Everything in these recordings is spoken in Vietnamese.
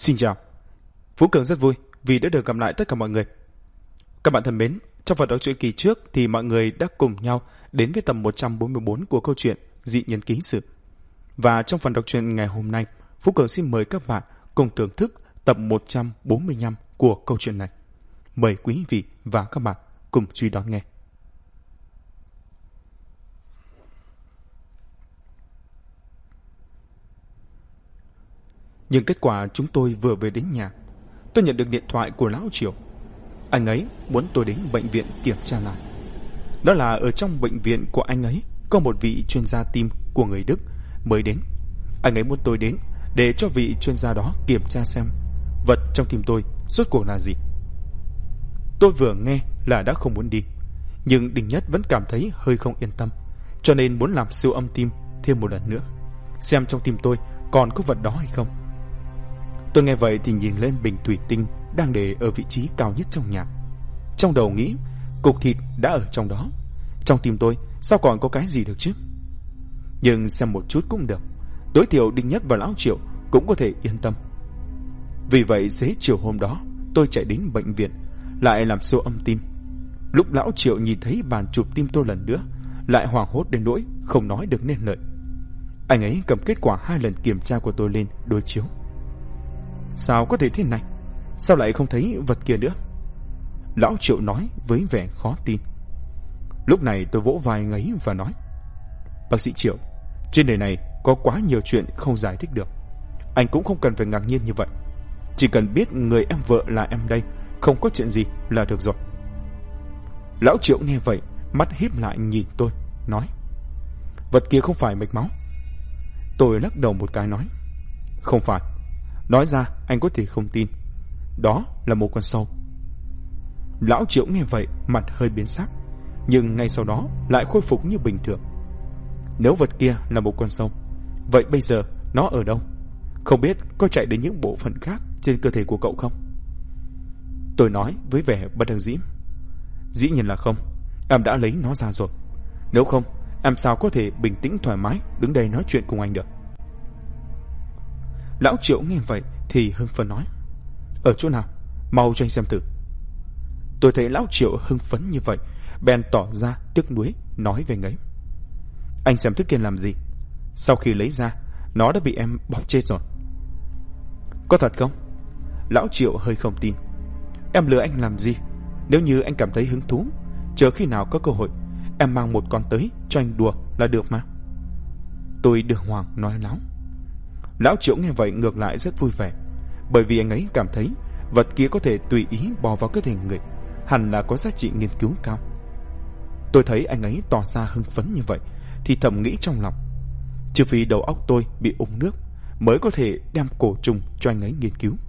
Xin chào, Phú Cường rất vui vì đã được gặp lại tất cả mọi người. Các bạn thân mến, trong phần đọc truyện kỳ trước thì mọi người đã cùng nhau đến với tập 144 của câu chuyện Dị Nhân Ký Sự. Và trong phần đọc truyện ngày hôm nay, Phú Cường xin mời các bạn cùng thưởng thức tập 145 của câu chuyện này. Mời quý vị và các bạn cùng truy đón nghe. Nhưng kết quả chúng tôi vừa về đến nhà, tôi nhận được điện thoại của Lão Triệu. Anh ấy muốn tôi đến bệnh viện kiểm tra lại. Đó là ở trong bệnh viện của anh ấy có một vị chuyên gia tim của người Đức mới đến. Anh ấy muốn tôi đến để cho vị chuyên gia đó kiểm tra xem vật trong tim tôi rốt cuộc là gì. Tôi vừa nghe là đã không muốn đi, nhưng Đình Nhất vẫn cảm thấy hơi không yên tâm, cho nên muốn làm siêu âm tim thêm một lần nữa, xem trong tim tôi còn có vật đó hay không. Tôi nghe vậy thì nhìn lên bình thủy tinh đang để ở vị trí cao nhất trong nhà. Trong đầu nghĩ, cục thịt đã ở trong đó, trong tim tôi sao còn có cái gì được chứ? Nhưng xem một chút cũng được, tối thiểu Đinh Nhất và Lão Triệu cũng có thể yên tâm. Vì vậy xế chiều hôm đó tôi chạy đến bệnh viện lại làm siêu âm tim. Lúc Lão Triệu nhìn thấy bàn chụp tim tôi lần nữa, lại hoảng hốt đến nỗi không nói được nên lời. Anh ấy cầm kết quả 2 lần kiểm tra của tôi lên đối chiếu. Sao có thể thế này? Sao lại không thấy vật kia nữa? Lão Triệu nói với vẻ khó tin. Lúc này tôi vỗ vai anh ấy và nói: Bác sĩ Triệu, trên đời này có quá nhiều chuyện không giải thích được. Anh cũng không cần phải ngạc nhiên như vậy. Chỉ cần biết người em vợ là em đây, không có chuyện gì là được rồi. Lão Triệu nghe vậy, mắt híp lại nhìn tôi, nói: Vật kia không phải mạch máu. Tôi lắc đầu một cái nói: Không phải. Nói ra anh có thể không tin. Đó là một con sâu. Lão Triệu nghe vậy, mặt hơi biến sắc, nhưng ngay sau đó lại khôi phục như bình thường. Nếu vật kia là một con sâu, vậy bây giờ nó ở đâu? Không biết có chạy đến những bộ phận khác trên cơ thể của cậu không? Tôi nói với vẻ bất đắc dĩ: Dĩ nhiên là không. Em đã lấy nó ra rồi. Nếu không, em sao có thể bình tĩnh thoải mái đứng đây nói chuyện cùng anh được? Lão Triệu nghe vậy thì hưng phấn nói: Ở chỗ nào? Mau cho anh xem thử. Tôi thấy Lão Triệu hưng phấn như vậy, bèn tỏ ra tiếc nuối nói về ngấy: Anh xem thứ kia làm gì? Sau khi lấy ra, nó đã bị em bóp chết rồi. Có thật không? Lão Triệu hơi không tin. Em lừa anh làm gì? Nếu như anh cảm thấy hứng thú, chờ khi nào có cơ hội, em mang một con tới cho anh đùa là được mà. Tôi đường hoàng nói láo. Lão Triệu nghe vậy ngược lại rất vui vẻ, bởi vì anh ấy cảm thấy vật kia có thể tùy ý bò vào cơ thể người, hẳn là có giá trị nghiên cứu cao. Tôi thấy anh ấy tỏ ra hưng phấn như vậy thì thầm nghĩ trong lòng: trừ phi đầu óc tôi bị úng nước mới có thể đem cổ trùng cho anh ấy nghiên cứu.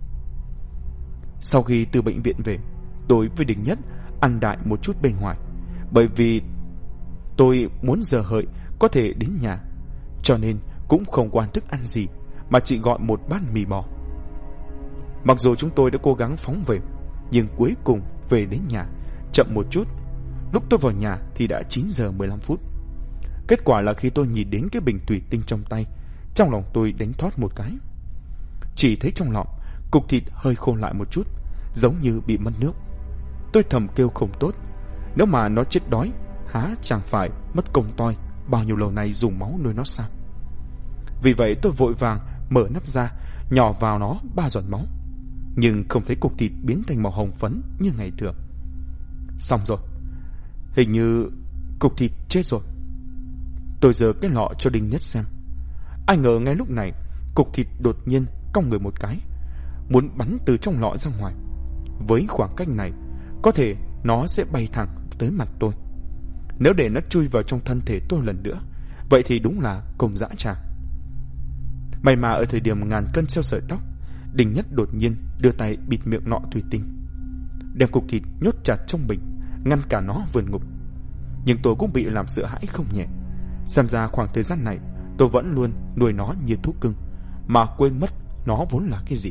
Sau khi từ bệnh viện về, tôi với Đình Nhất ăn đại một chút bên ngoài, bởi vì tôi muốn giờ hợi có thể đến nhà, cho nên cũng không quan thức ăn gì, mà chỉ gọi một bát mì bò. Mặc dù chúng tôi đã cố gắng phóng về, nhưng cuối cùng về đến nhà chậm một chút. Lúc tôi vào nhà thì đã 9 giờ 15 phút. Kết quả là khi tôi nhìn đến cái bình thủy tinh trong tay, trong lòng tôi đánh thót một cái. Chỉ thấy trong lọ cục thịt hơi khô lại một chút, giống như bị mất nước. Tôi thầm kêu không tốt, nếu mà nó chết đói, há chẳng phải mất công toi bao nhiêu lâu nay dùng máu nuôi nó sao? Vì vậy tôi vội vàng mở nắp ra, nhỏ vào nó 3 giọt máu, nhưng không thấy cục thịt biến thành màu hồng phấn như ngày thường. Xong rồi, hình như cục thịt chết rồi. Tôi giơ cái lọ cho Đinh Nhất xem. Ai ngờ ngay lúc này cục thịt đột nhiên cong người một cái, muốn bắn từ trong lọ ra ngoài. Với khoảng cách này, có thể nó sẽ bay thẳng tới mặt tôi. Nếu để nó chui vào trong thân thể tôi lần nữa, vậy thì đúng là công dã tràng. May mà ở thời điểm ngàn cân treo sợi tóc, Đình Nhất đột nhiên đưa tay bịt miệng nọ thủy tinh, đem cục thịt nhốt chặt trong bình, ngăn cả nó vượt ngục. Nhưng tôi cũng bị làm sợ hãi không nhẹ. Xem ra khoảng thời gian này tôi vẫn luôn nuôi nó như thú cưng, mà quên mất nó vốn là cái gì.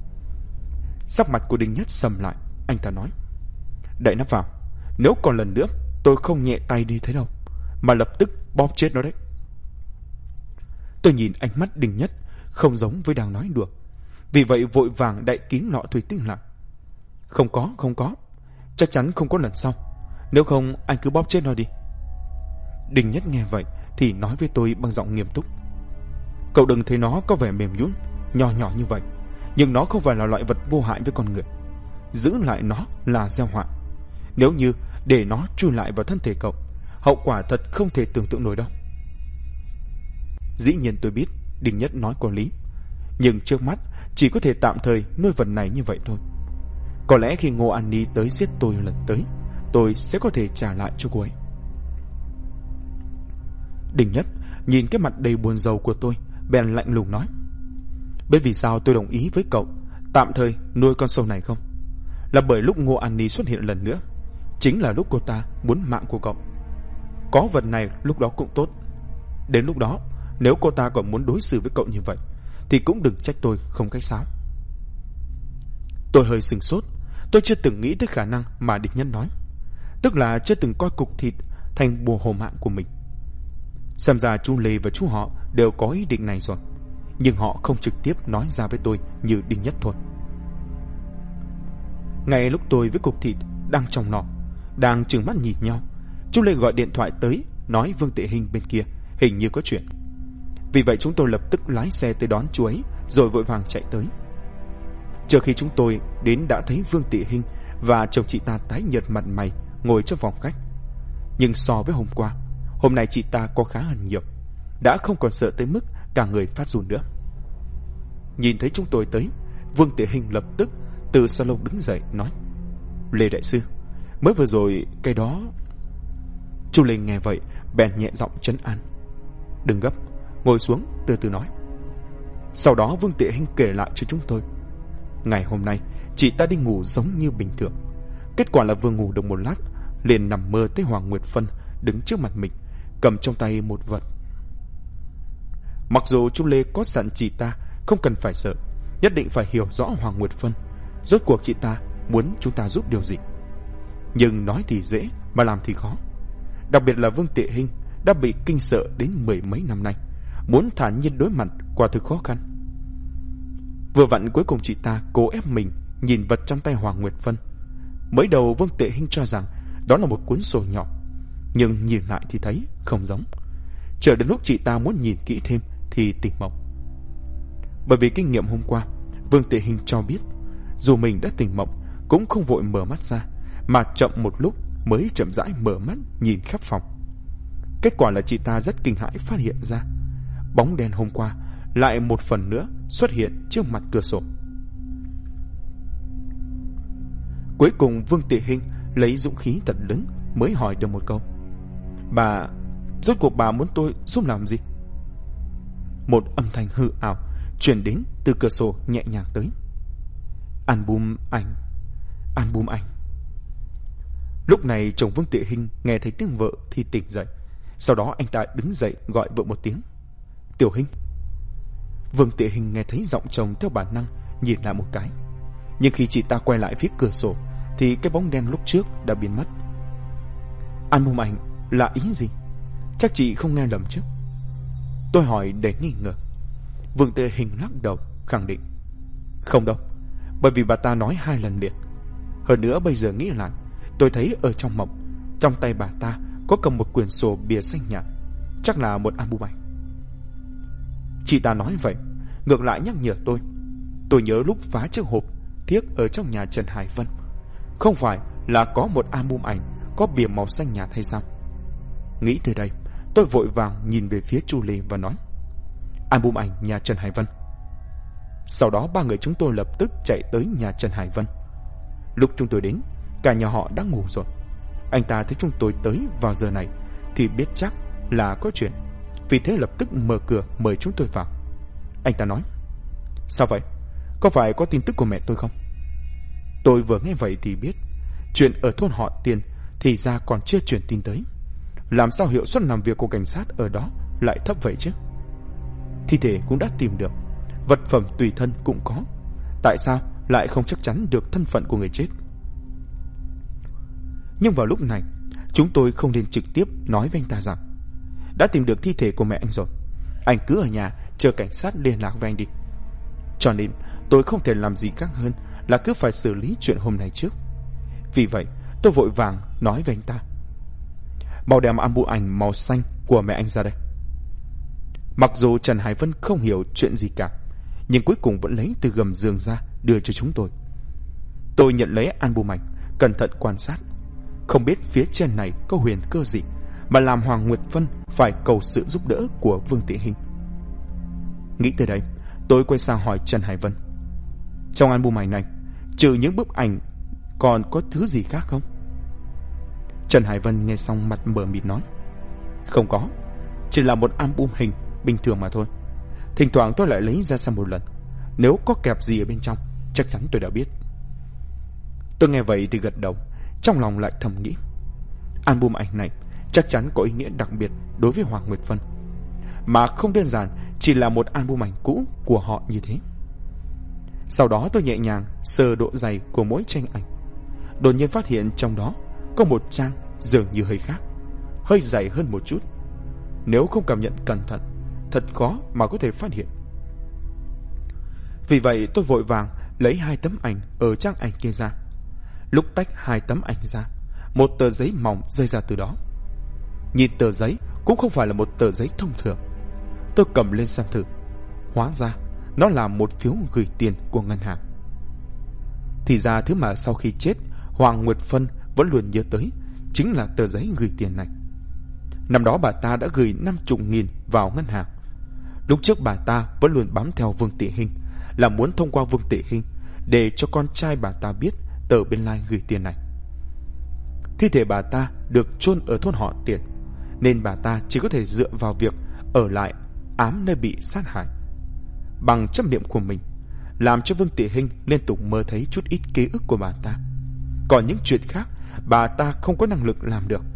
Sắc mặt của Đình Nhất sầm lại, anh ta nói: Đậy nắp vào, nếu còn lần nữa tôi không nhẹ tay đi thế đâu, mà lập tức bóp chết nó đấy. Tôi nhìn ánh mắt Đình Nhất không giống với đang nói đùa, vì vậy vội vàng đậy kín lọ thủy tinh lại. Không có, chắc chắn không có lần sau, nếu không anh cứ bóp chết nó đi. Đinh Nhất nghe vậy thì nói với tôi bằng giọng nghiêm túc: Cậu đừng thấy nó có vẻ mềm nhũn, nhỏ nhỏ như vậy, nhưng nó không phải là loại vật vô hại với con người. Giữ lại nó là gieo họa. Nếu như để nó chui lại vào thân thể cậu, hậu quả thật không thể tưởng tượng nổi đâu. Dĩ nhiên tôi biết Đinh Nhất nói có lý, nhưng trước mắt chỉ có thể tạm thời nuôi vật này như vậy thôi. Có lẽ khi Ngô An Ni tới giết tôi lần tới, tôi sẽ có thể trả lại cho cô ấy. Đinh Nhất nhìn cái mặt đầy buồn rầu của tôi, bèn lạnh lùng nói: Biết vì sao tôi đồng ý với cậu tạm thời nuôi con sâu này không? Là bởi lúc Ngô An Ni xuất hiện lần nữa, chính là lúc cô ta muốn mạng của cậu. Có vật này lúc đó cũng tốt. Đến lúc đó, nếu cô ta còn muốn đối xử với cậu như vậy, thì cũng đừng trách tôi không khách sáo. Tôi hơi sửng sốt. Tôi chưa từng nghĩ tới khả năng mà Địch Nhân nói, tức là chưa từng coi cục thịt thành bùa hộ mạng của mình. Xem ra chú Lê và chú họ đều có ý định này rồi, nhưng họ không trực tiếp nói ra với tôi như Đinh Nhất thôi. Ngay lúc tôi với cục thịt đang trong nọ, đang trừng mắt nhìn nhau, chú Lê gọi điện thoại tới, nói Vương Tệ Hình bên kia hình như có chuyện. Vì vậy chúng tôi lập tức lái xe tới đón chú ấy, rồi vội vàng chạy tới. Trước khi chúng tôi đến đã thấy Vương Tị Hinh và chồng chị ta tái nhợt mặt mày ngồi trong phòng khách. Nhưng so với hôm qua, hôm nay chị ta có khá hơn nhiều, đã không còn sợ tới mức cả người phát run nữa. Nhìn thấy chúng tôi tới, Vương Tị Hinh lập tức từ salon đứng dậy nói: Lê đại sư, mới vừa rồi cái đó... Chú Lê nghe vậy bèn nhẹ giọng trấn an: Đừng gấp, ngồi xuống từ từ nói. Sau đó Vương Tị Hinh kể lại cho chúng tôi: Ngày hôm nay chị ta đi ngủ giống như bình thường, kết quả là vừa ngủ được một lát liền nằm mơ thấy Hoàng Nguyệt Phân đứng trước mặt mình, cầm trong tay một vật. Mặc dù chú Lê có dặn chị ta không cần phải sợ, nhất định phải hiểu rõ Hoàng Nguyệt Phân rốt cuộc chị ta muốn chúng ta giúp điều gì, nhưng nói thì dễ mà làm thì khó. Đặc biệt là Vương Tị Hinh đã bị kinh sợ đến 10 mấy năm nay, muốn thản nhiên đối mặt quả thực khó khăn. Vừa vặn cuối cùng chị ta cố ép mình nhìn vật trong tay Hoàng Nguyệt Phân. Mới đầu Vương Tệ Hinh cho rằng đó là một cuốn sổ nhỏ, nhưng nhìn lại thì thấy không giống. Chờ đến lúc chị ta muốn nhìn kỹ thêm thì tỉnh mộng. Bởi vì kinh nghiệm hôm qua, Vương Tệ Hinh cho biết dù mình đã tỉnh mộng cũng không vội mở mắt ra, mà chậm một lúc mới chậm rãi mở mắt nhìn khắp phòng. Kết quả là chị ta rất kinh hãi phát hiện ra bóng đen hôm qua lại một phần nữa xuất hiện trước mặt cửa sổ. Cuối cùng Vương Tị Hinh lấy dũng khí thật lớn mới hỏi được một câu: Bà, rốt cuộc bà muốn tôi giúp làm gì? Một âm thanh hư ảo truyền đến từ cửa sổ nhẹ nhàng tới: Album ảnh. Lúc này chồng Vương Tị Hinh nghe thấy tiếng vợ thì tỉnh dậy. Sau đó anh ta đứng dậy gọi vợ một tiếng: Tiểu Hinh. Vương Tị Hinh nghe thấy giọng chồng theo bản năng nhìn lại một cái, nhưng khi chị ta quay lại phía cửa sổ thì cái bóng đen lúc trước đã biến mất. Album ảnh là ý gì? Chắc chị không nghe lầm chứ? Tôi hỏi để nghi ngờ. Vương Tị Hinh lắc đầu khẳng định: Không đâu, bởi vì bà ta nói 2 lần liền. Hơn nữa bây giờ nghĩ lại, tôi thấy ở trong mộng, trong tay bà ta có cầm một quyển sổ bìa xanh nhạt, chắc là một album ảnh. Chị ta nói vậy ngược lại nhắc nhở tôi nhớ lúc phá chiếc hộp thiếc ở trong nhà Trần Hải Vân, không phải là có một album ảnh có bìa màu xanh nhạt hay sao? Nghĩ từ đây, tôi vội vàng nhìn về phía Chu Lê và nói: Album ảnh nhà Trần Hải Vân. Sau đó 3 người chúng tôi lập tức chạy tới nhà Trần Hải Vân. Lúc chúng tôi đến, cả nhà họ đã ngủ rồi. Anh ta thấy chúng tôi tới vào giờ này thì biết chắc là có chuyện, vì thế lập tức mở cửa mời chúng tôi vào. Anh ta nói: Sao vậy? Có phải có tin tức của mẹ tôi không? Tôi vừa nghe vậy thì biết chuyện ở thôn họ Tiền thì ra còn chưa truyền tin tới. Làm sao hiệu suất làm việc của cảnh sát ở đó lại thấp vậy chứ? Thi thể cũng đã tìm được, vật phẩm tùy thân cũng có, tại sao lại không chắc chắn được thân phận của người chết? Nhưng vào lúc này, chúng tôi không nên trực tiếp nói với anh ta rằng đã tìm được thi thể của mẹ anh rồi, anh cứ ở nhà chờ cảnh sát liên lạc với anh đi. Cho nên tôi không thể làm gì khác hơn là cứ phải xử lý chuyện hôm nay trước. Vì vậy tôi vội vàng nói với anh ta: mau đem album ảnh màu xanh của mẹ anh ra đây. Mặc dù Trần Hải Vân không hiểu chuyện gì cả, nhưng cuối cùng vẫn lấy từ gầm giường ra đưa cho chúng tôi. Tôi nhận lấy album ảnh, cẩn thận quan sát. Không biết phía trên này có huyền cơ gì mà làm Hoàng Nguyệt Vân phải cầu sự giúp đỡ của Vương Tị Hinh. Nghĩ tới đây, tôi quay sang hỏi Trần Hải Vân: trong album ảnh này, trừ những bức ảnh còn có thứ gì khác không? Trần Hải Vân nghe xong mặt mờ mịt nói: không có, chỉ là một album hình bình thường mà thôi. Thỉnh thoảng tôi lại lấy ra xem một lần, nếu có kẹp gì ở bên trong chắc chắn tôi đã biết. Tôi nghe vậy thì gật đầu, trong lòng lại thầm nghĩ: album ảnh này chắc chắn có ý nghĩa đặc biệt đối với Hoàng Nguyệt Vân, mà không đơn giản chỉ là một album ảnh cũ của họ như thế. Sau đó tôi nhẹ nhàng sờ độ dày của mỗi tranh ảnh, đột nhiên phát hiện trong đó có một trang dường như hơi khác, hơi dày hơn một chút. Nếu không cảm nhận cẩn thận, thật khó mà có thể phát hiện. Vì vậy tôi vội vàng lấy 2 tấm ảnh ở trang ảnh kia ra. Lúc tách 2 tấm ảnh ra, một tờ giấy mỏng rơi ra từ đó. Nhìn tờ giấy cũng không phải là một tờ giấy thông thường. Tôi cầm lên xem thử, hóa ra nó là một phiếu gửi tiền của ngân hàng. Thì ra thứ mà sau khi chết Hoàng Nguyệt Vân vẫn luôn nhớ tới chính là tờ giấy gửi tiền này. Năm đó bà ta đã gửi 50.000 vào ngân hàng. Lúc trước bà ta vẫn luôn bám theo Vương Tị Hinh, là muốn thông qua Vương Tị Hinh để cho con trai bà ta biết tờ biên lai gửi tiền này. Thi thể bà ta được chôn ở thôn họ Tiền, nên bà ta chỉ có thể dựa vào việc ở lại ám nơi bị sát hại bằng chấp niệm của mình, làm cho Vương Tị Hinh liên tục mơ thấy chút ít ký ức của bà ta. Còn những chuyện khác bà ta không có năng lực làm được.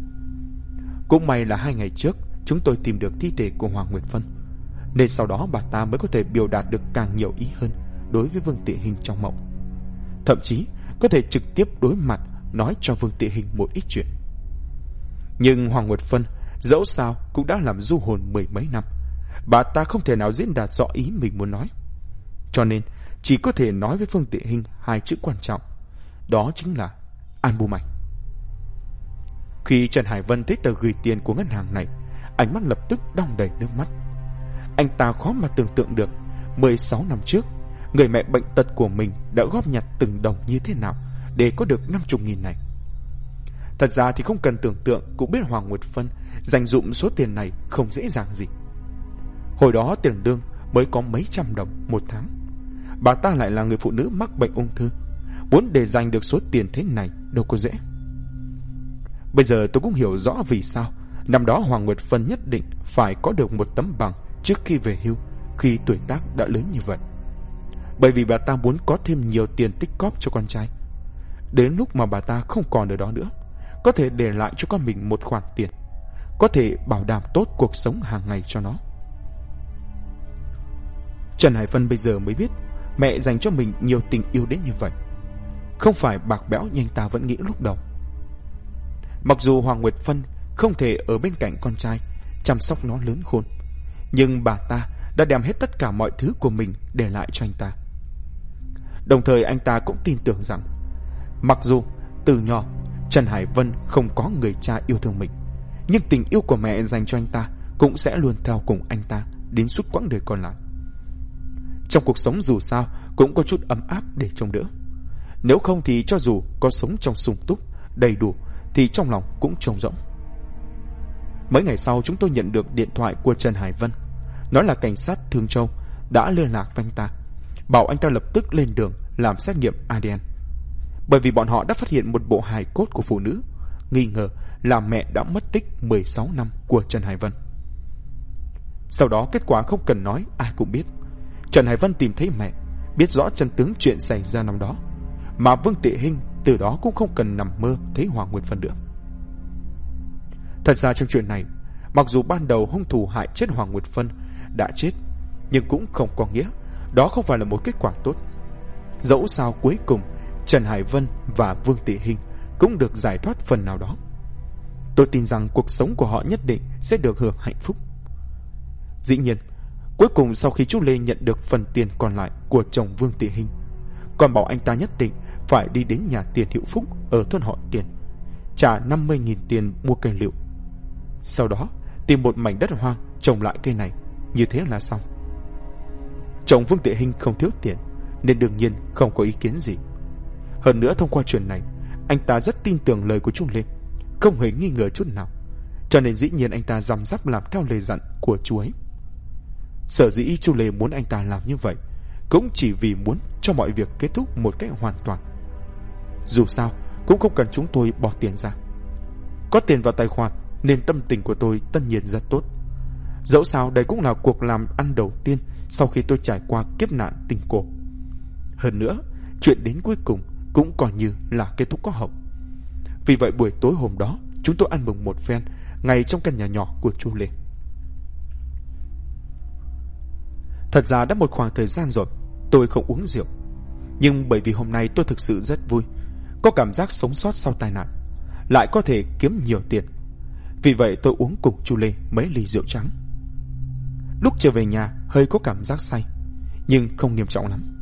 Cũng may là 2 ngày trước chúng tôi tìm được thi thể của Hoàng Nguyệt Vân, nên sau đó bà ta mới có thể biểu đạt được càng nhiều ý hơn đối với Vương Tị Hinh trong mộng. Thậm chí có thể trực tiếp đối mặt nói cho Vương Tị Hinh một ít chuyện. Nhưng Hoàng Nguyệt Vân dẫu sao cũng đã làm du hồn 10 mấy năm, bà ta không thể nào diễn đạt rõ ý mình muốn nói, cho nên chỉ có thể nói với Vương Tị Hinh 2 chữ quan trọng, đó chính là album ảnh. Khi Trần Hải Vân thấy tờ gửi tiền của ngân hàng này, ánh mắt lập tức đong đầy nước mắt. Anh ta khó mà tưởng tượng được 16 năm trước người mẹ bệnh tật của mình đã góp nhặt từng đồng như thế nào để có được 50.000 này. Thật ra thì không cần tưởng tượng cũng biết Hoàng Nguyệt Vân dành dụm số tiền này không dễ dàng gì. Hồi đó tiền lương mới có mấy trăm đồng một tháng, bà ta lại là người phụ nữ mắc bệnh ung thư, muốn để dành được số tiền thế này đâu có dễ. Bây giờ tôi cũng hiểu rõ vì sao năm đó Hoàng Nguyệt Vân nhất định phải có được một tấm bằng trước khi về hưu, khi tuổi tác đã lớn như vậy. Bởi vì bà ta muốn có thêm nhiều tiền tích cóp cho con trai. Đến lúc mà bà ta không còn ở đó nữa, có thể để lại cho con mình một khoản tiền, có thể bảo đảm tốt cuộc sống hàng ngày cho nó. Trần Hải Vân bây giờ mới biết mẹ dành cho mình nhiều tình yêu đến như vậy, không phải bạc bẽo như anh ta vẫn nghĩ lúc đầu. Mặc dù Hoàng Nguyệt Vân không thể ở bên cạnh con trai chăm sóc nó lớn khôn, nhưng bà ta đã đem hết tất cả mọi thứ của mình để lại cho anh ta. Đồng thời anh ta cũng tin tưởng rằng mặc dù từ nhỏ Trần Hải Vân không có người cha yêu thương mình, nhưng tình yêu của mẹ dành cho anh ta cũng sẽ luôn theo cùng anh ta đến suốt quãng đời còn lại. Trong cuộc sống dù sao cũng có chút ấm áp để trông đỡ. Nếu không thì cho dù có sống trong sung túc đầy đủ thì trong lòng cũng trống rỗng. Mấy ngày sau chúng tôi nhận được điện thoại của Trần Hải Vân, nói là cảnh sát Thương Châu đã liên lạc với anh ta, bảo anh ta lập tức lên đường làm xét nghiệm ADN, bởi vì bọn họ đã phát hiện một bộ hài cốt của phụ nữ nghi ngờ là mẹ đã mất tích 16 năm của Trần Hải Vân. Sau đó kết quả không cần nói ai cũng biết, Trần Hải Vân tìm thấy mẹ, biết rõ chân tướng chuyện xảy ra năm đó, mà Vương Tị Hinh từ đó cũng không cần nằm mơ thấy Hoàng Nguyệt Vân nữa. Thật ra trong chuyện này, mặc dù ban đầu hung thủ hại chết Hoàng Nguyệt Vân đã chết, nhưng cũng không có nghĩa đó không phải là một kết quả tốt. Dẫu sao cuối cùng Trần Hải Vân và Vương Tị Hinh cũng được giải thoát phần nào đó. Tôi tin rằng cuộc sống của họ nhất định sẽ được hưởng hạnh phúc. Dĩ nhiên, Cuối cùng sau khi chú Lê nhận được phần tiền còn lại của chồng Vương Thị Hinh, còn bảo anh ta nhất định phải đi đến nhà tiền Hiệu Phúc ở thôn họ Tiền, trả 50.000 tiền mua cây liệu. Sau đó tìm một mảnh đất hoang trồng lại cây này, như thế là xong. Chồng Vương Thị Hinh không thiếu tiền nên đương nhiên không có ý kiến gì. Hơn nữa thông qua chuyện này, anh ta rất tin tưởng lời của chú Lê, không hề nghi ngờ chút nào, cho nên dĩ nhiên anh ta răm rắp làm theo lời dặn của chú ấy. Sở dĩ chú Lê muốn anh ta làm như vậy cũng chỉ vì muốn cho mọi việc kết thúc một cách hoàn toàn. Dù sao cũng không cần chúng tôi bỏ tiền ra. Có tiền vào tài khoản nên tâm tình của tôi tất nhiên rất tốt. Dẫu sao đây cũng là cuộc làm ăn đầu tiên sau khi tôi trải qua kiếp nạn tình cổ. Hơn nữa, chuyện đến cuối cùng cũng coi như là kết thúc có hậu. Vì vậy buổi tối hôm đó chúng tôi ăn mừng một phen ngay trong căn nhà nhỏ của chú Lê. Thật ra đã một khoảng thời gian rồi tôi không uống rượu, nhưng bởi vì hôm nay tôi thực sự rất vui, có cảm giác sống sót sau tai nạn, lại có thể kiếm nhiều tiền. Vì vậy tôi uống cùng chú Lê mấy ly rượu trắng. Lúc trở về nhà hơi có cảm giác say, nhưng không nghiêm trọng lắm.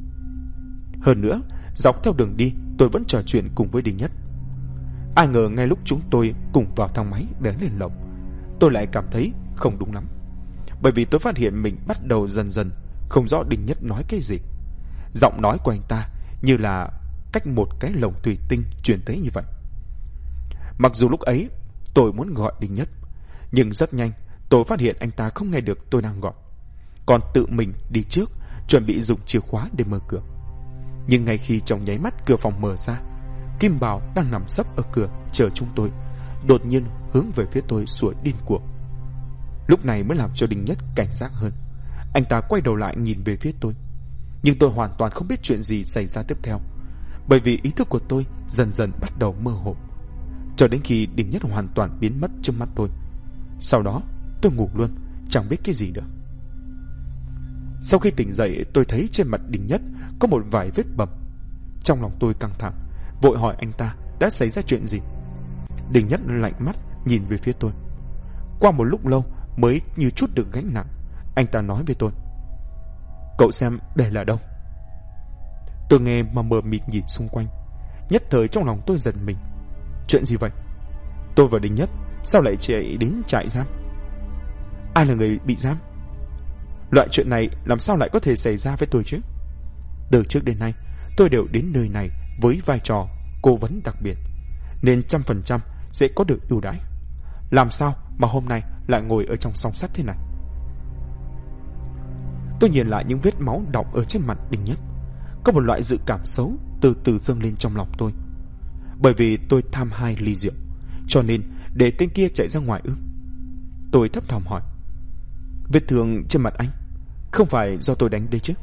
Hơn nữa, dọc theo đường đi tôi vẫn trò chuyện cùng với Đinh Nhất. Ai ngờ ngay lúc chúng tôi cùng vào thang máy để lên lầu, tôi lại cảm thấy không đúng lắm. Bởi vì tôi phát hiện mình bắt đầu dần dần không rõ Đinh Nhất nói cái gì. Giọng nói của anh ta như là cách một cái lồng thủy tinh truyền tới như vậy. Mặc dù lúc ấy tôi muốn gọi Đinh Nhất, nhưng rất nhanh tôi phát hiện anh ta không nghe được tôi đang gọi, còn tự mình đi trước chuẩn bị dùng chìa khóa để mở cửa. Nhưng ngay khi trong nháy mắt cửa phòng mở ra, Kim Bảo đang nằm sấp ở cửa chờ chúng tôi đột nhiên hướng về phía tôi sủa điên cuồng. Lúc này mới làm cho Đinh Nhất cảnh giác hơn. Anh ta quay đầu lại nhìn về phía tôi, nhưng tôi hoàn toàn không biết chuyện gì xảy ra tiếp theo, bởi vì ý thức của tôi dần dần bắt đầu mơ hồ, cho đến khi Đinh Nhất hoàn toàn biến mất trước mắt tôi. Sau đó tôi ngủ luôn, chẳng biết cái gì nữa. Sau khi tỉnh dậy, tôi thấy trên mặt Đinh Nhất có một vài vết bầm. Trong lòng tôi căng thẳng, vội hỏi anh ta đã xảy ra chuyện gì. Đinh Nhất lạnh mắt nhìn về phía tôi. Qua một lúc lâu mới như chút được gánh nặng, anh ta nói với tôi: "Cậu xem đây là đâu?" Tôi nghe mà mờ mịt nhìn xung quanh, nhất thời trong lòng tôi giật mình. Chuyện gì vậy? Tôi và Đinh Nhất sao lại chạy đến trại giam? Ai là người bị giam? Loại chuyện này làm sao lại có thể xảy ra với tôi chứ? Từ trước đến nay tôi đều đến nơi này với vai trò cố vấn đặc biệt, nên 100% sẽ có được ưu đãi. Làm sao mà hôm nay lại ngồi ở trong song sắt thế này? Tôi nhìn lại những vết máu đọng ở trên mặt Đinh Nhất, có một loại dự cảm xấu từ từ dâng lên trong lòng tôi. Bởi vì tôi tham 2 ly rượu, cho nên để tên kia chạy ra ngoài ư? Tôi thấp thỏm hỏi: "Vết thương trên mặt anh không phải do tôi đánh đấy chứ?"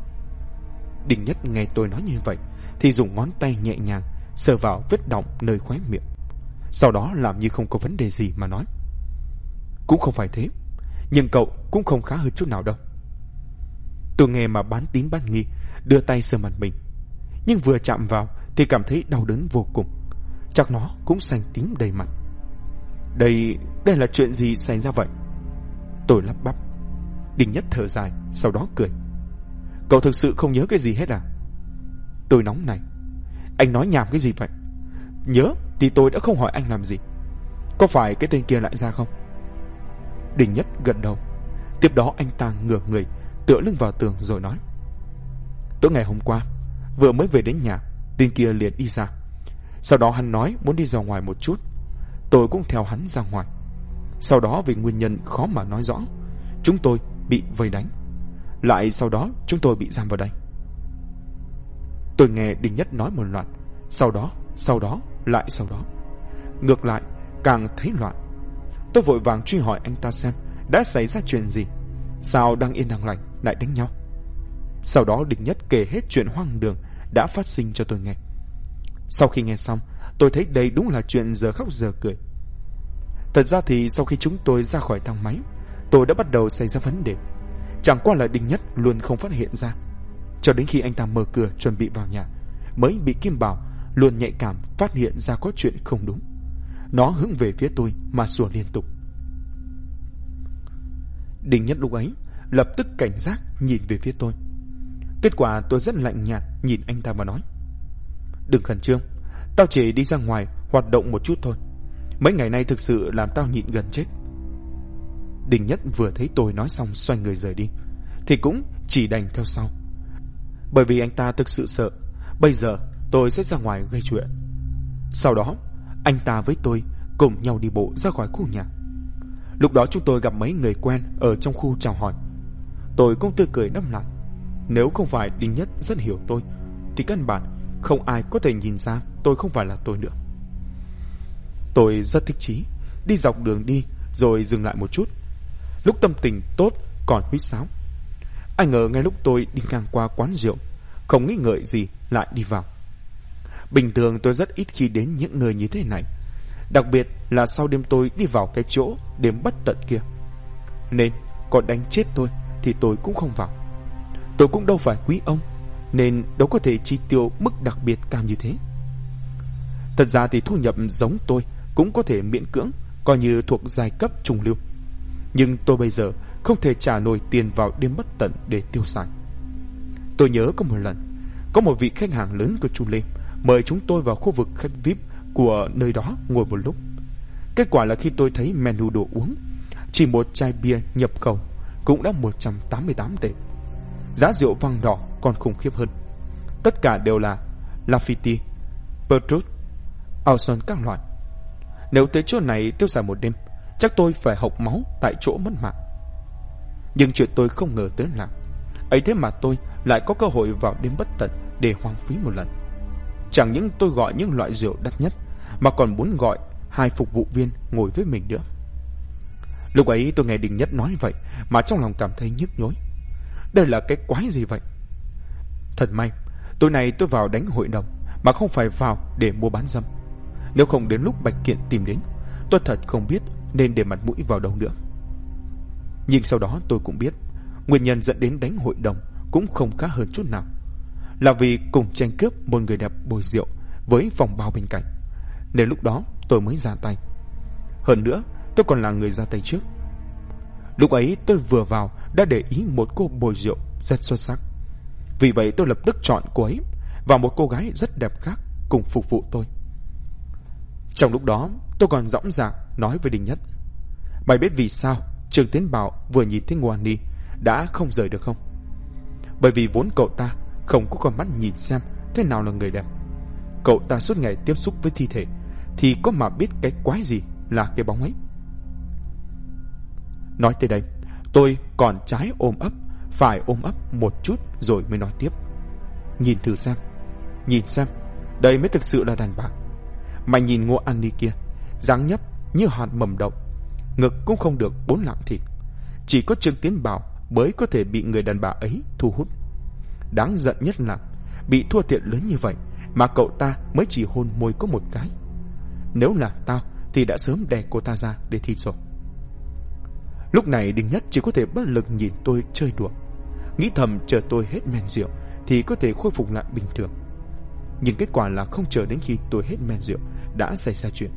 Đinh Nhất nghe tôi nói như vậy thì dùng ngón tay nhẹ nhàng sờ vào vết đọng nơi khóe miệng, sau đó làm như không có vấn đề gì mà nói: "Cũng không phải thế, nhưng cậu cũng không khá hơn chút nào đâu." Tôi nghe mà bán tín bán nghi, đưa tay sờ mặt mình, nhưng vừa chạm vào thì cảm thấy đau đớn vô cùng, chắc nó cũng xanh tím đầy mặt. Đây là chuyện gì xảy ra vậy?" Tôi lắp bắp. Đinh Nhất thở dài, sau đó cười: "Cậu thực sự không nhớ cái gì hết à?" Tôi nóng này: "Anh nói nhảm cái gì vậy? Nhớ thì tôi đã không hỏi anh làm gì. Có phải cái tên kia lại ra không?" Đinh Nhất gật đầu. Tiếp đó anh ta ngửa người tựa lưng vào tường rồi nói: "Tối ngày hôm qua vừa mới về đến nhà, tên kia liền đi ra. Sau đó hắn nói muốn đi ra ngoài một chút, tôi cũng theo hắn ra ngoài. Sau đó vì nguyên nhân khó mà nói rõ, chúng tôi bị vây đánh. Lại sau đó chúng tôi bị giam vào đây." Tôi nghe Đinh Nhất nói một loạt, sau đó, lại sau đó. Ngược lại càng thấy loạn. Tôi vội vàng truy hỏi anh ta xem đã xảy ra chuyện gì, sao đang yên đang lành lại đánh nhau. Sau đó Đinh Nhất kể hết chuyện hoang đường đã phát sinh cho tôi nghe. Sau khi nghe xong, tôi thấy đây đúng là chuyện giờ khóc giờ cười. Thật ra thì sau khi chúng tôi ra khỏi thang máy, tôi đã bắt đầu xảy ra vấn đề. Chẳng qua là Đinh Nhất luôn không phát hiện ra, cho đến khi anh ta mở cửa chuẩn bị vào nhà, mới bị Kim Bảo luôn nhạy cảm phát hiện ra có chuyện không đúng. Nó hướng về phía tôi mà sủa liên tục. Đinh Nhất lúc ấy lập tức cảnh giác nhìn về phía tôi. Kết quả tôi rất lạnh nhạt nhìn anh ta và nói: "Đừng khẩn trương, tao chỉ đi ra ngoài hoạt động một chút thôi. Mấy ngày nay thực sự làm tao nhịn gần chết." Đình Nhất vừa thấy tôi nói xong xoay người rời đi thì cũng chỉ đành theo sau, bởi vì anh ta thực sự sợ bây giờ tôi sẽ ra ngoài gây chuyện. Sau đó anh ta với tôi cùng nhau đi bộ ra khỏi khu nhà. Lúc đó chúng tôi gặp mấy người quen ở trong khu chào hỏi. Tôi cũng tươi cười đáp lại. Nếu không phải Đình Nhất rất hiểu tôi thì căn bản không ai có thể nhìn ra tôi không phải là tôi nữa. Tôi rất thích chí đi dọc đường đi rồi dừng lại một chút. Lúc tâm tình tốt còn huýt sáo. Ai ngờ ngay lúc tôi đi ngang qua quán rượu, không nghĩ ngợi gì lại đi vào. Bình thường tôi rất ít khi đến những nơi như thế này, đặc biệt là sau đêm tôi đi vào cái chỗ đêm bất tận kia. Nên có đánh chết tôi thì tôi cũng không vào. Tôi cũng đâu phải quý ông, nên đâu có thể chi tiêu mức đặc biệt cao như thế. Thật ra thì thu nhập giống tôi cũng có thể miễn cưỡng coi như thuộc giai cấp trung lưu. Nhưng tôi bây giờ không thể trả nổi tiền vào đêm bất tận để tiêu xài. Tôi nhớ có một lần, có một vị khách hàng lớn của Chu Lê mời chúng tôi vào khu vực khách VIP của nơi đó ngồi một lúc. Kết quả là khi tôi thấy menu đồ uống, chỉ một chai bia nhập khẩu cũng đã 188 tệ. Giá rượu vang đỏ còn khủng khiếp hơn. Tất cả đều là Lafite, Petrus, Ausson các loại. Nếu tới chỗ này tiêu xài một đêm, chắc tôi phải hộc máu tại chỗ mất mạng. Nhưng chuyện tôi không ngờ tới là ấy thế mà tôi lại có cơ hội vào đêm bất tận để hoang phí một lần. Chẳng những tôi gọi những loại rượu đắt nhất, mà còn muốn gọi 2 phục vụ viên ngồi với mình nữa. Lúc ấy tôi nghe Đình Nhất nói vậy mà trong lòng cảm thấy nhức nhối. Đây là cái quái gì vậy? Thật may tối nay tôi vào đánh hội đồng mà không phải vào để mua bán dâm. Nếu không đến lúc Bạch Kiện tìm đến, tôi thật không biết nên để mặt mũi vào đâu nữa. Nhưng sau đó tôi cũng biết nguyên nhân dẫn đến đánh hội đồng cũng không khá hơn chút nào, là vì cùng tranh cướp một người đẹp bồi rượu với phòng bao bên cạnh, nên lúc đó tôi mới ra tay. Hơn nữa tôi còn là người ra tay trước. Lúc ấy tôi vừa vào đã để ý một cô bồi rượu rất xuất sắc. Vì vậy tôi lập tức chọn cô ấy và một cô gái rất đẹp khác cùng phục vụ tôi. Trong lúc đó tôi còn dõng dạc nói với Đình Nhất: "Mày biết vì sao Trương Tiến Bảo vừa nhìn thấy Ngô An Ni đã không rời được không? Bởi vì vốn cậu ta không có con mắt nhìn xem thế nào là người đẹp. Cậu ta suốt ngày tiếp xúc với thi thể thì có mà biết cái quái gì là cái bóng ấy." Nói tới đây tôi còn trái ôm ấp phải ôm ấp một chút rồi mới nói tiếp: "Nhìn thử xem, nhìn xem, đây mới thực sự là đàn bà. Mày nhìn Ngô An Ni kia, dáng nhấp như hạt mầm đậu, ngực cũng không được 4 lạng thịt. Chỉ có Trương Tiến Bảo mới có thể bị người đàn bà ấy thu hút. Đáng giận nhất là bị thua thiệt lớn như vậy mà cậu ta mới chỉ hôn môi có một cái. Nếu là tao thì đã sớm đè cô ta ra để thịt rồi." Lúc này Đình Nhất chỉ có thể bất lực nhìn tôi chơi đùa, nghĩ thầm chờ tôi hết men rượu thì có thể khôi phục lại bình thường. Nhưng kết quả là không chờ đến khi tôi hết men rượu đã xảy ra chuyện.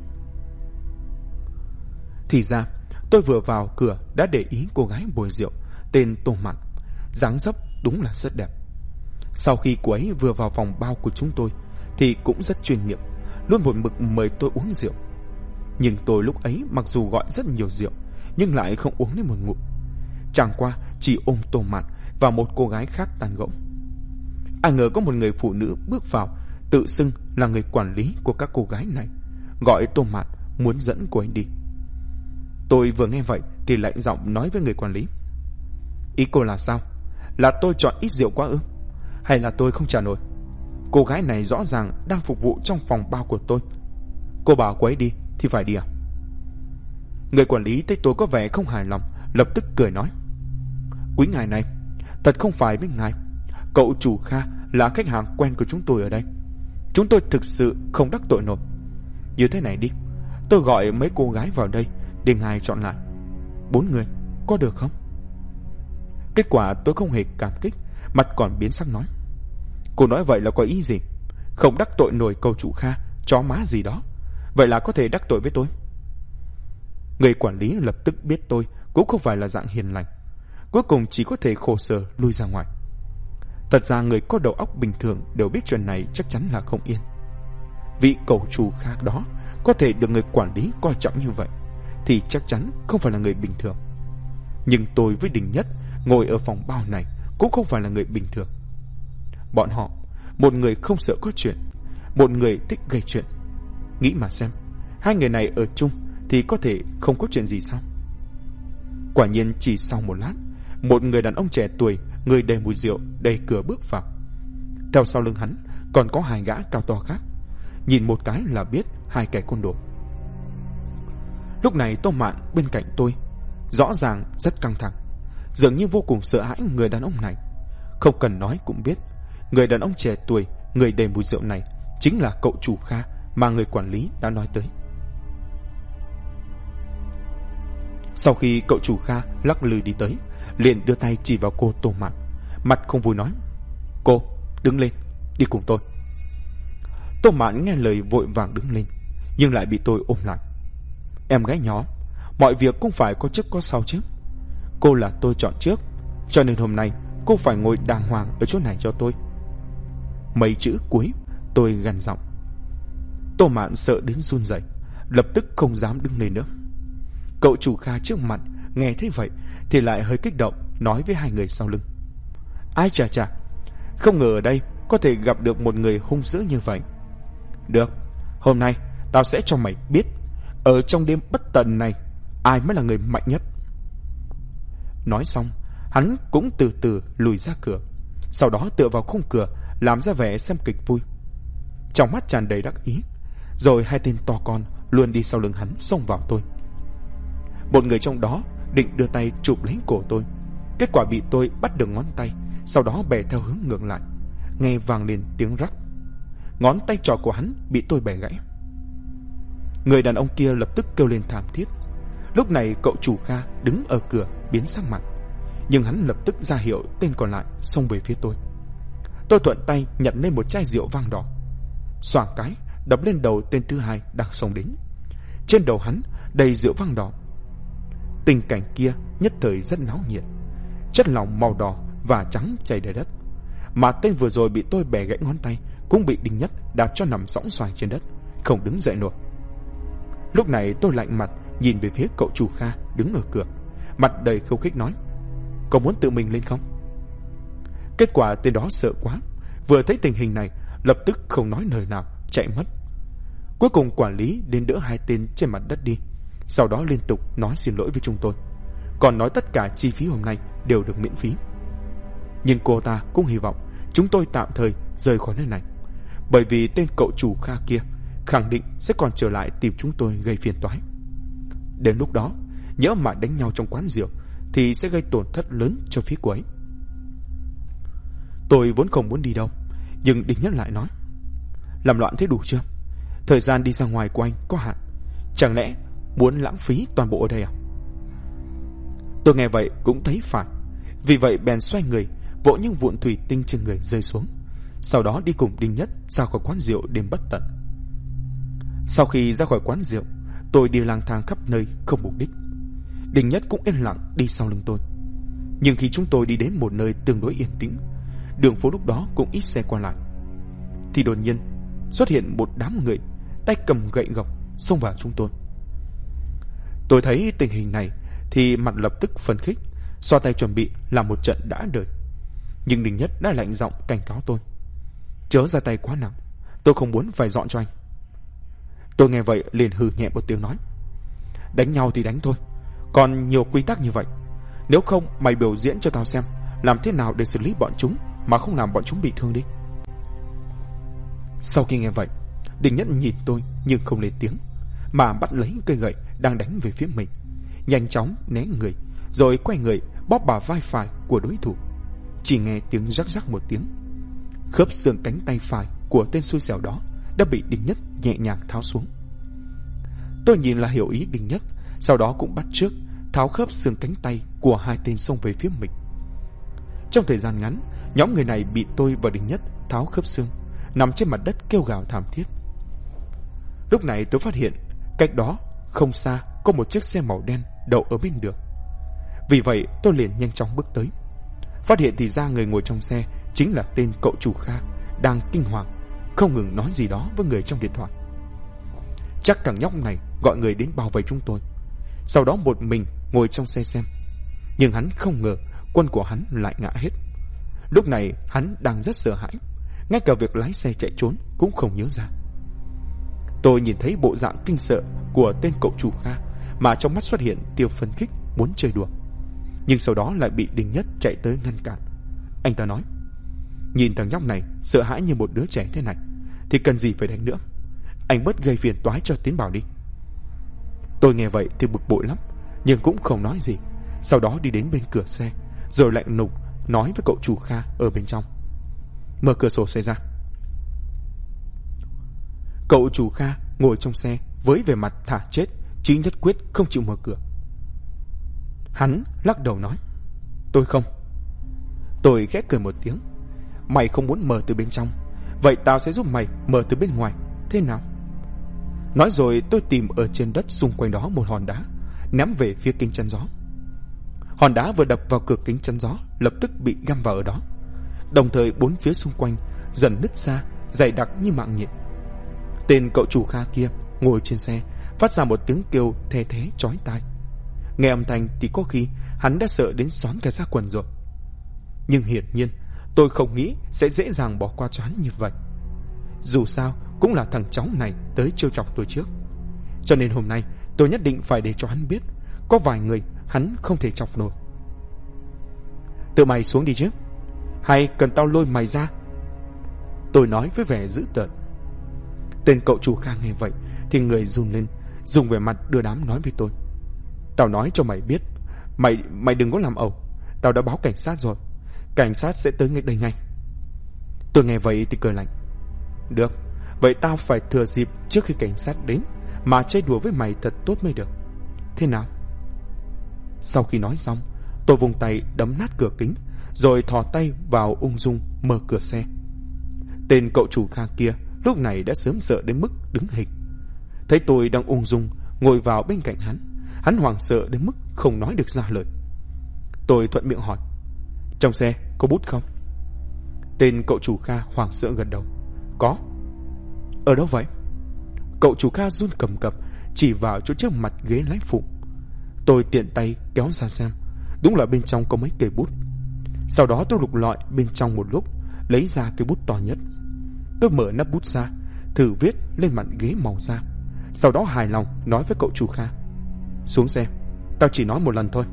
Thì ra tôi vừa vào cửa đã để ý cô gái bồi rượu tên Tô Mạn, dáng dấp đúng là rất đẹp. Sau khi cô ấy vừa vào phòng bao của chúng tôi thì cũng rất chuyên nghiệp, luôn một mực mời tôi uống rượu. Nhưng tôi lúc ấy mặc dù gọi rất nhiều rượu nhưng lại không uống đến một ngụm, chẳng qua chỉ ôm Tô Mạn và một cô gái khác tán gẫu. Ai ngờ có một người phụ nữ bước vào, tự xưng là người quản lý của các cô gái này, gọi Tô Mạn muốn dẫn cô ấy đi. Tôi vừa nghe vậy thì lạnh giọng nói với người quản lý: "Ý cô là sao? Là tôi chọn ít rượu quá ư? Hay là tôi không trả nổi? Cô gái này rõ ràng đang phục vụ trong phòng bao của tôi. Cô bảo cô ấy đi thì phải đi à?" Người quản lý thấy tôi có vẻ không hài lòng, lập tức cười nói: "Quý ngài này, thật không phải với ngài. Cậu chủ Kha là khách hàng quen của chúng tôi ở đây. Chúng tôi thực sự không đắc tội nổi. Như thế này đi, tôi gọi mấy cô gái vào đây để ngài chọn lại 4 người, có được không?" Kết quả tôi không hề cảm kích, mặt còn biến sắc nói: "Cô nói vậy là có ý gì? Không đắc tội nổi cậu chủ Kha, chó má gì đó, vậy là có thể đắc tội với tôi?" Người quản lý lập tức biết tôi cũng không phải là dạng hiền lành. cuối cùng chỉ có thể khổ sở lui ra ngoài. Thật ra người có đầu óc bình thường đều biết chuyện này chắc chắn là không yên. Vị cậu chủ khác đó có thể được người quản lý coi trọng như vậy thì chắc chắn không phải là người bình thường. Nhưng tôi với Đình Nhất ngồi ở phòng bao này cũng không phải là người bình thường. Bọn họ, một người không sợ có chuyện, một người thích gây chuyện. Nghĩ mà xem, hai người này ở chung thì có thể không có chuyện gì sao? Quả nhiên chỉ sau một lát, một người đàn ông trẻ tuổi, người đầy mùi rượu, đầy cửa bước vào. Theo sau lưng hắn còn có hai gã cao to khác, nhìn một cái là biết hai kẻ côn đồ. Lúc này Tô Mạn bên cạnh tôi rõ ràng rất căng thẳng, dường như vô cùng sợ hãi người đàn ông này. Không cần nói cũng biết, người đàn ông trẻ tuổi, người đầy mùi rượu này chính là cậu chủ Kha mà người quản lý đã nói tới. Sau khi cậu chủ Kha lắc lư đi tới, liền đưa tay chỉ vào cô Tô Mạn, mặt không vui nói: "Cô, đứng lên, đi cùng tôi." Tô Mạn nghe lời vội vàng đứng lên, nhưng lại bị tôi ôm lại. "Em gái nhỏ, mọi việc cũng phải có trước có sau chứ. Cô là tôi chọn trước, cho nên hôm nay cô phải ngồi đàng hoàng ở chỗ này cho tôi." Mấy chữ cuối tôi gằn giọng. Tô Mạn sợ đến run rẩy, lập tức không dám đứng lên nữa. Cậu chủ Kha trước mặt nghe thấy vậy thì lại hơi kích động, nói với hai người sau lưng: "Ai chà chà, không ngờ ở đây có thể gặp được một người hung dữ như vậy. Được, hôm nay tao sẽ cho mày biết, ở trong đêm bất tận này, ai mới là người mạnh nhất." Nói xong, hắn cũng từ từ lùi ra cửa, sau đó tựa vào khung cửa làm ra vẻ xem kịch vui, trong mắt tràn đầy đắc ý. Rồi hai tên to con luôn đi sau lưng hắn xông vào tôi. Một người trong đó định đưa tay chụp lấy cổ tôi, kết quả bị tôi bắt được ngón tay, sau đó bẻ theo hướng ngược lại, nghe vang lên tiếng rắc. Ngón tay trỏ của hắn bị tôi bẻ gãy. Người đàn ông kia lập tức kêu lên thảm thiết. Lúc này cậu chủ Kha đứng ở cửa biến sắc mặt, nhưng hắn lập tức ra hiệu tên còn lại xông về phía tôi. Tôi thuận tay nhặt lên một chai rượu vang đỏ, xoảng cái đập lên đầu tên thứ hai đang xông đến. Trên đầu hắn đầy rượu vang đỏ. Tình cảnh kia nhất thời rất náo nhiệt, chất lỏng màu đỏ và trắng chảy đầy đất. Mà tên vừa rồi bị tôi bẻ gãy ngón tay cũng bị Đinh Nhất đạp cho nằm sõng xoài trên đất, không đứng dậy nổi. Lúc này tôi lạnh mặt nhìn về phía cậu chủ Kha đứng ở cửa, mặt đầy khiêu khích nói: "Có muốn tự mình lên không?" Kết quả tên đó sợ quá, vừa thấy tình hình này lập tức không nói lời nào chạy mất. Cuối cùng quản lý đến đỡ hai tên trên mặt đất đi, sau đó liên tục nói xin lỗi với chúng tôi, còn nói tất cả chi phí hôm nay đều được miễn phí. Nhưng cô ta cũng hy vọng chúng tôi tạm thời rời khỏi nơi này, bởi vì tên cậu chủ Kha kia khẳng định sẽ còn trở lại tìm chúng tôi gây phiền toái. Đến lúc đó, nhỡ mà đánh nhau trong quán rượu thì sẽ gây tổn thất lớn cho phía cô ấy. Tôi vốn không muốn đi đâu, nhưng Đinh Nhất lại nói: "Làm loạn thế đủ chưa? Thời gian đi ra ngoài của anh có hạn, chẳng lẽ muốn lãng phí toàn bộ ở đây à?" Tôi nghe vậy cũng thấy phải, vì vậy bèn xoay người vỗ những vụn thủy tinh trên người rơi xuống, sau đó đi cùng Đinh Nhất ra khỏi quán rượu đêm bất tận. Sau khi ra khỏi quán rượu, tôi đi lang thang khắp nơi không mục đích. Đinh Nhất cũng yên lặng đi sau lưng tôi. Nhưng khi chúng tôi đi đến một nơi tương đối yên tĩnh, đường phố lúc đó cũng ít xe qua lại, thì đột nhiên xuất hiện một đám người tay cầm gậy gộc xông vào chúng tôi. Tôi thấy tình hình này thì mặt lập tức phấn khích, xoa tay chuẩn bị làm một trận đã đời. Nhưng Đinh Nhất đã lạnh giọng cảnh cáo tôi: "Chớ ra tay quá nặng, tôi không muốn phải dọn cho anh." Tôi nghe vậy liền hừ nhẹ một tiếng nói: "Đánh nhau thì đánh thôi, còn nhiều quy tắc như vậy. Nếu không mày biểu diễn cho tao xem làm thế nào để xử lý bọn chúng mà không làm bọn chúng bị thương đi." Sau khi nghe vậy, Đinh Nhất nhìn tôi nhưng không lên tiếng, mà bắt lấy cây gậy đang đánh về phía mình, nhanh chóng né người, rồi quay người bóp bả vai phải của đối thủ. Chỉ nghe tiếng rắc rắc một tiếng, khớp xương cánh tay phải của tên xui xẻo đó đã bị Đinh Nhất nhẹ nhàng tháo xuống. Tôi nhìn là hiểu ý Đinh Nhất, sau đó cũng bắt chước tháo khớp xương cánh tay của hai tên xông về phía mình. Trong thời gian ngắn, nhóm người này bị tôi và Đinh Nhất tháo khớp xương, nằm trên mặt đất kêu gào thảm thiết. Lúc này tôi phát hiện cách đó không xa có một chiếc xe màu đen đậu ở bên đường. Vì vậy tôi liền nhanh chóng bước tới, phát hiện thì ra người ngồi trong xe chính là tên cậu chủ Kha, đang kinh hoàng không ngừng nói gì đó với người trong điện thoại. Chắc thằng nhóc này gọi người đến bao vây chúng tôi, sau đó một mình ngồi trong xe xem. Nhưng hắn không ngờ quân của hắn lại ngã hết. Lúc này hắn đang rất sợ hãi, ngay cả việc lái xe chạy trốn cũng không nhớ ra. Tôi nhìn thấy bộ dạng kinh sợ của tên cậu chủ Kha, mà trong mắt xuất hiện tia phấn khích muốn chơi đùa. Nhưng sau đó lại bị Đinh Nhất chạy tới ngăn cản. Anh ta nói: nhìn thằng nhóc này sợ hãi như một đứa trẻ thế này thì cần gì phải đánh nữa, anh bớt gây phiền toái cho Tiến Bảo đi. Tôi nghe vậy thì bực bội lắm, nhưng cũng không nói gì. Sau đó đi đến bên cửa xe, rồi lạnh lùng nói với cậu chủ Kha ở bên trong: mở cửa sổ xe ra. Cậu chủ Kha ngồi trong xe với vẻ mặt thả chết, chứ nhất quyết không chịu mở cửa. Hắn lắc đầu nói: tôi không. Tôi khẽ cười một tiếng: mày không muốn mở từ bên trong, vậy tao sẽ giúp mày mở từ bên ngoài, thế nào? Nói rồi tôi tìm ở trên đất xung quanh đó một hòn đá, ném về phía kính chắn gió. Hòn đá vừa đập vào cửa kính chắn gió, lập tức bị găm vào ở đó. Đồng thời bốn phía xung quanh dần nứt ra, dày đặc như mạng nhện. Tên cậu chủ Kha kia ngồi trên xe phát ra một tiếng kêu thê thế chói tai. Nghe âm thanh thì có khi hắn đã sợ đến xón cả da quần rồi. Nhưng hiển nhiên tôi không nghĩ sẽ dễ dàng bỏ qua cho hắn như vậy. Dù sao cũng là thằng cháu này tới trêu chọc tôi trước, cho nên hôm nay tôi nhất định phải để cho hắn biết có vài người hắn không thể chọc nổi. Tự mày xuống đi chứ, hay cần tao lôi mày ra? Tôi nói với vẻ dữ tợn. Tên cậu chủ Kha nghe vậy thì người run lên, dùng vẻ mặt đưa đám nói với tôi: tao nói cho mày biết, mày đừng có làm ẩu. Tao đã báo cảnh sát rồi, cảnh sát sẽ tới ngay đây ngay. Tôi nghe vậy thì cười lạnh: được, vậy tao phải thừa dịp trước khi cảnh sát đến mà chơi đùa với mày thật tốt mới được, thế nào? Sau khi nói xong, tôi vùng tay đấm nát cửa kính, rồi thò tay vào ung dung mở cửa xe. Tên cậu chủ Kha kia lúc này đã sớm sợ đến mức đứng hình. Thấy tôi đang ung dung ngồi vào bên cạnh hắn hoảng sợ đến mức không nói được ra lời. Tôi thuận miệng hỏi: trong xe có bút không? Tên cậu chủ Kha hoảng sợ gật đầu: có. Ở đâu vậy? Cậu chủ Kha run cầm cập chỉ vào chỗ trước mặt ghế lái phụ. Tôi tiện tay kéo ra xem, đúng là bên trong có mấy cây bút. Sau đó tôi lục lọi bên trong một lúc, lấy ra cây bút to nhất. Tôi mở nắp bút ra, thử viết lên mặt ghế màu da. Sau đó hài lòng nói với cậu chủ Kha: xuống xe, tao chỉ nói một lần thôi.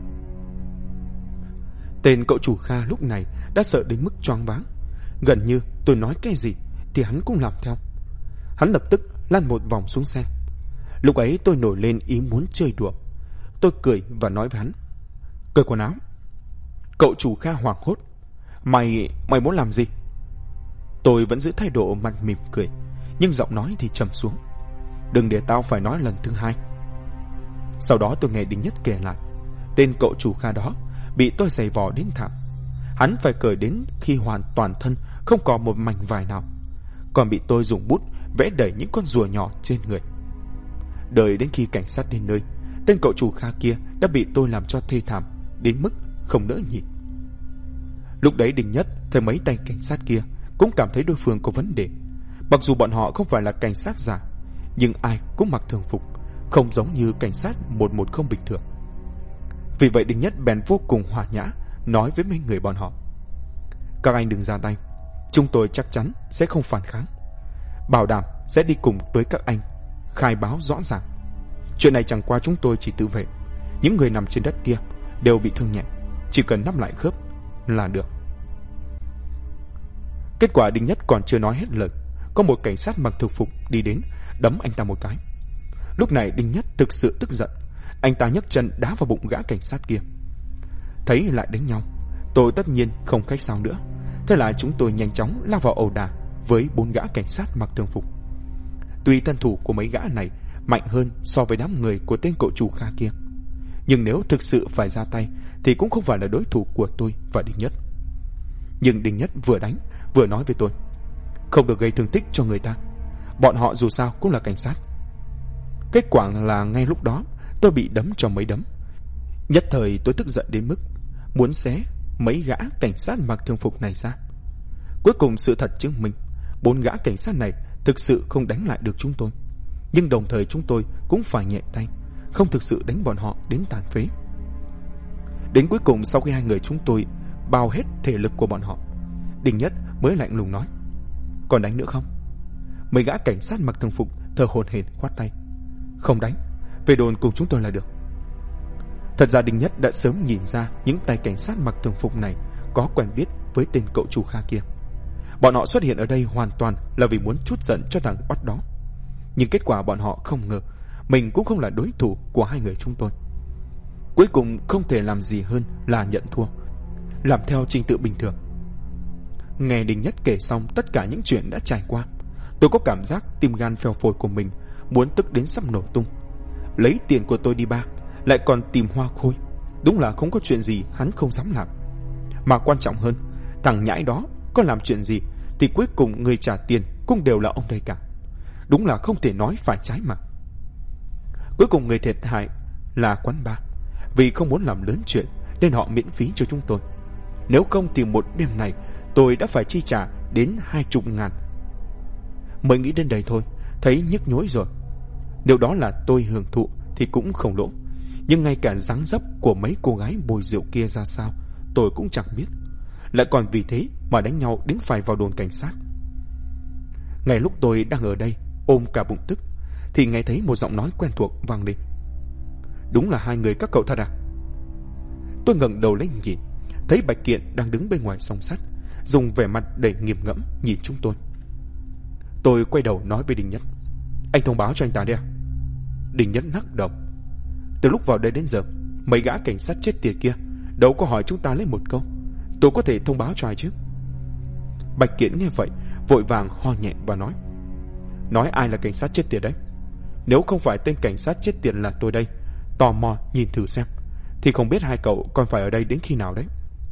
Tên cậu chủ Kha lúc này đã sợ đến mức choáng váng, gần như tôi nói cái gì thì hắn cũng làm theo. Hắn lập tức lăn một vòng xuống xe. Lúc ấy tôi nổi lên ý muốn chơi đùa. Tôi cười và nói với hắn: cởi quần áo. Cậu chủ Kha hoảng hốt: Mày muốn làm gì? Tôi vẫn giữ thái độ mặt mỉm cười, nhưng giọng nói thì trầm xuống: đừng để tao phải nói lần thứ hai. Sau đó tôi nghe Đinh Nhất kể lại, tên cậu chủ Kha đó bị tôi giày vò đến thảm. Hắn phải cởi đến khi hoàn toàn thân không còn một mảnh vải nào, còn bị tôi dùng bút vẽ đầy những con rùa nhỏ trên người. Đợi đến khi cảnh sát đến nơi, tên cậu chủ Kha kia đã bị tôi làm cho thê thảm đến mức không đỡ nhịn. Lúc đấy Đinh Nhất thấy mấy tay cảnh sát kia cũng cảm thấy đối phương có vấn đề. Mặc dù bọn họ không phải là cảnh sát giả, nhưng ai cũng mặc thường phục, không giống như cảnh sát 110 bình thường. Vì vậy Đinh Nhất bèn vô cùng hòa nhã nói với mấy người bọn họ: các anh đừng ra tay, chúng tôi chắc chắn sẽ không phản kháng, bảo đảm sẽ đi cùng với các anh khai báo rõ ràng. Chuyện này chẳng qua chúng tôi chỉ tự vệ, những người nằm trên đất kia đều bị thương nhẹ, chỉ cần nắm lại khớp là được. Kết quả Đinh Nhất còn chưa nói hết lời, có một cảnh sát mặc thường phục đi đến đấm anh ta một cái. Lúc này Đinh Nhất thực sự tức giận, anh ta nhấc chân đá vào bụng gã cảnh sát kia. Thấy lại đánh nhau, tôi tất nhiên không khách sáo nữa. Thế là chúng tôi nhanh chóng lao vào ẩu đả với 4 gã cảnh sát mặc thường phục. Tuy thân thủ của mấy gã này mạnh hơn so với đám người của tên cậu chủ Kha kia, nhưng nếu thực sự phải ra tay thì cũng không phải là đối thủ của tôi và Đinh Nhất. Nhưng Đinh Nhất vừa đánh vừa nói với tôi: không được gây thương tích cho người ta, bọn họ dù sao cũng là cảnh sát. Kết quả là ngay lúc đó tôi bị đấm cho mấy đấm, Nhất thời tôi tức giận đến mức muốn xé mấy gã cảnh sát mặc thường phục này ra. Cuối cùng sự thật chứng minh 4 gã cảnh sát này thực sự không đánh lại được chúng tôi. Nhưng đồng thời chúng tôi cũng phải nhẹ tay, không thực sự đánh bọn họ đến tàn phế. Đến cuối cùng, sau khi 2 người chúng tôi bao hết thể lực của bọn họ, Đình Nhất mới lạnh lùng nói: còn đánh nữa không? Mấy gã cảnh sát mặc thường phục thở hổn hển khoát tay: không đánh, về đồn cùng chúng tôi là được. Thật ra Đình Nhất đã sớm nhìn ra những tay cảnh sát mặc thường phục này có quen biết với tên cậu chủ Kha kia. Bọn họ xuất hiện ở đây hoàn toàn là vì muốn trút giận cho thằng oắt đó. Nhưng kết quả bọn họ không ngờ mình cũng không là đối thủ của 2 người chúng tôi. Cuối cùng không thể làm gì hơn là nhận thua, làm theo trình tự bình thường. Nghe Đình Nhất kể xong tất cả những chuyện đã trải qua, tôi có cảm giác tim gan phèo phổi của mình muốn tức đến sắp nổ tung. Lấy tiền của tôi đi ba, lại còn tìm Hoa Khôi, đúng là không có chuyện gì hắn không dám làm. Mà quan trọng hơn, thằng nhãi đó có làm chuyện gì thì cuối cùng người trả tiền cũng đều là ông đây cả. Đúng là không thể nói phải trái mà. Cuối cùng người thiệt hại là quán bar, vì không muốn làm lớn chuyện nên họ miễn phí cho chúng tôi. Nếu không thì một đêm này tôi đã phải chi trả đến 20.000. Mới nghĩ đến đây thôi thấy nhức nhối rồi. Nếu đó là tôi hưởng thụ thì cũng không lỗ, nhưng ngay cả dáng dấp của mấy cô gái bồi rượu kia ra sao tôi cũng chẳng biết, lại còn vì thế mà đánh nhau đến phải vào đồn cảnh sát. Ngay lúc tôi đang ở đây ôm cả bụng tức thì nghe thấy một giọng nói quen thuộc vang lên: đúng là 2 người các cậu thật à? Tôi ngẩng đầu lên nhìn, thấy Bạch Kiện đang đứng bên ngoài song sắt, dùng vẻ mặt đầy nghiền ngẫm nhìn chúng tôi. Tôi quay đầu nói với Đình Nhất: anh thông báo cho anh ta đi à? Đình Nhất lắc đầu: từ lúc vào đây đến giờ, mấy gã cảnh sát chết tiệt kia đâu có hỏi chúng ta lấy một câu, tôi có thể thông báo cho ai chứ? Bạch Kiện nghe vậy vội vàng ho nhẹ và nói ai là cảnh sát chết tiệt đấy? Nếu không phải tên cảnh sát chết tiệt là tôi đây, tò mò nhìn thử xem, thì không biết 2 cậu còn phải ở đây đến khi nào đấy.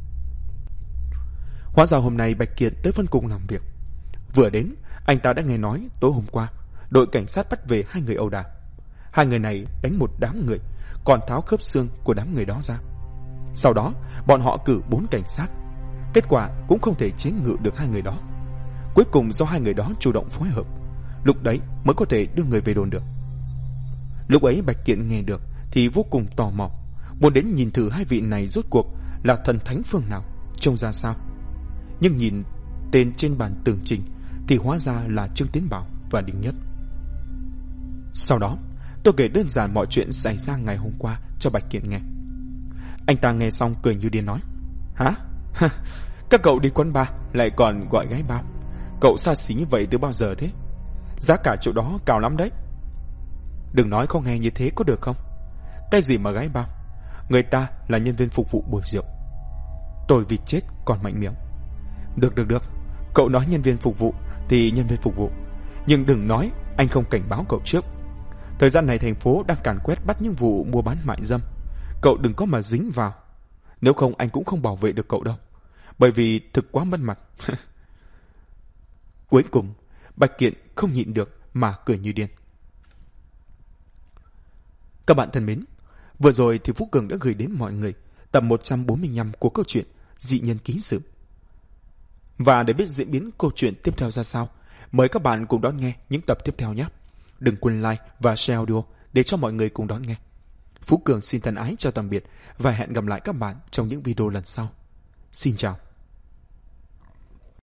Hóa ra hôm nay Bạch Kiện tới phân cục làm việc. Vừa đến, anh ta đã nghe nói tối hôm qua đội cảnh sát bắt về 2 người ẩu đả. 2 người này đánh một đám người, còn tháo khớp xương của đám người đó ra. Sau đó bọn họ cử 4 cảnh sát, kết quả cũng không thể chế ngự được 2 người đó. Cuối cùng do 2 người đó chủ động phối hợp, lúc đấy mới có thể đưa người về đồn được. Lúc ấy Bạch Kiện nghe được thì vô cùng tò mò, muốn đến nhìn thử 2 vị này rốt cuộc là thần thánh phương nào, trông ra sao. Nhưng nhìn tên trên bản tường trình thì hóa ra là Trương Tiến Bảo và Đình Nhất. Sau đó tôi kể đơn giản mọi chuyện xảy ra ngày hôm qua cho Bạch Kiện nghe. Anh ta nghe xong cười như điên nói: hả? Các cậu đi quán bar lại còn gọi gái bao, cậu xa xỉ như vậy từ bao giờ thế? Giá cả chỗ đó cao lắm đấy. Đừng nói không nghe như thế có được không? Cái gì mà gái bao, người ta là nhân viên phục vụ bồi rượu. Tôi vịt chết còn mạnh miệng: Được, cậu nói nhân viên phục vụ thì nhân viên phục vụ, nhưng đừng nói anh không cảnh báo cậu trước. Thời gian này thành phố đang càn quét bắt những vụ mua bán mại dâm, cậu đừng có mà dính vào. Nếu không anh cũng không bảo vệ được cậu đâu, bởi vì thực quá mất mặt. Cuối cùng Bạch Kiện không nhịn được mà cười như điên. Các bạn thân mến, vừa rồi thì Phú Cường đã gửi đến mọi người tập 145 của câu chuyện Dị Nhân Ký Sự. Và để biết diễn biến câu chuyện tiếp theo ra sao, mời các bạn cùng đón nghe những tập tiếp theo nhé. Đừng quên like và share audio để cho mọi người cùng đón nghe. Phú Cường xin thân ái chào tạm biệt và hẹn gặp lại các bạn trong những video lần sau. Xin chào.